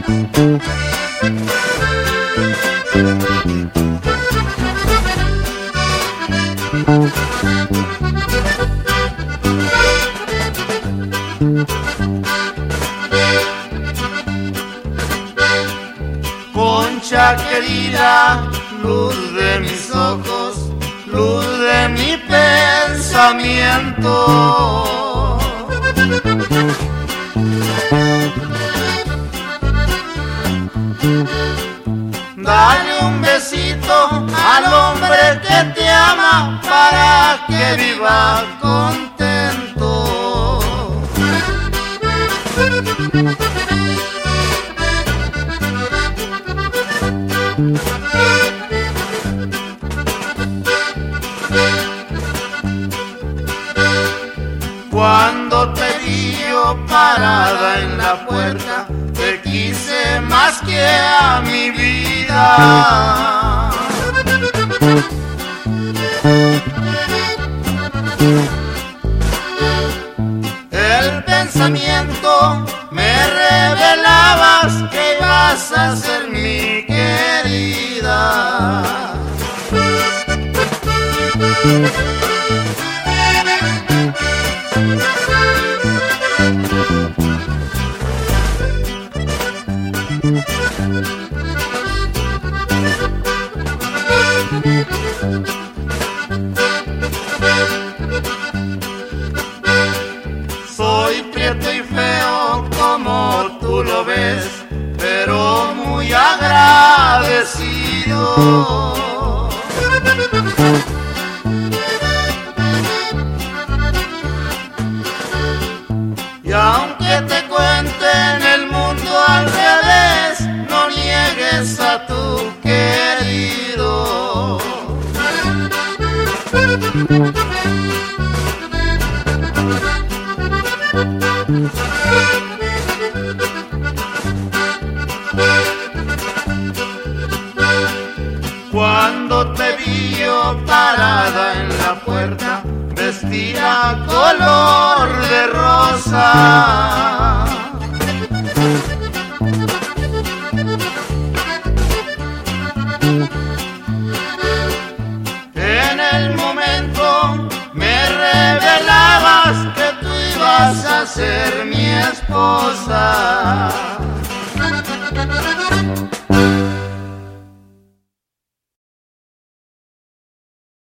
Concha querida, luz de mis ojos, luz de mi pensamiento. Dale un besito al hombre que te ama para que viva contento. Cuando te vi yo parada en la puerta, te quise más que a mi vida. El pensamiento me revelabas que ibas a ser mi querida. Soy prieto y feo como tú lo ves, pero muy agradecido. Y aunque te cuenten el mundo al revés, no niegues a tu querido. Cuando te vi yo parada en la puerta, vestida color de rosa. En el momento me revelabas que tú ibas a ser mi esposa.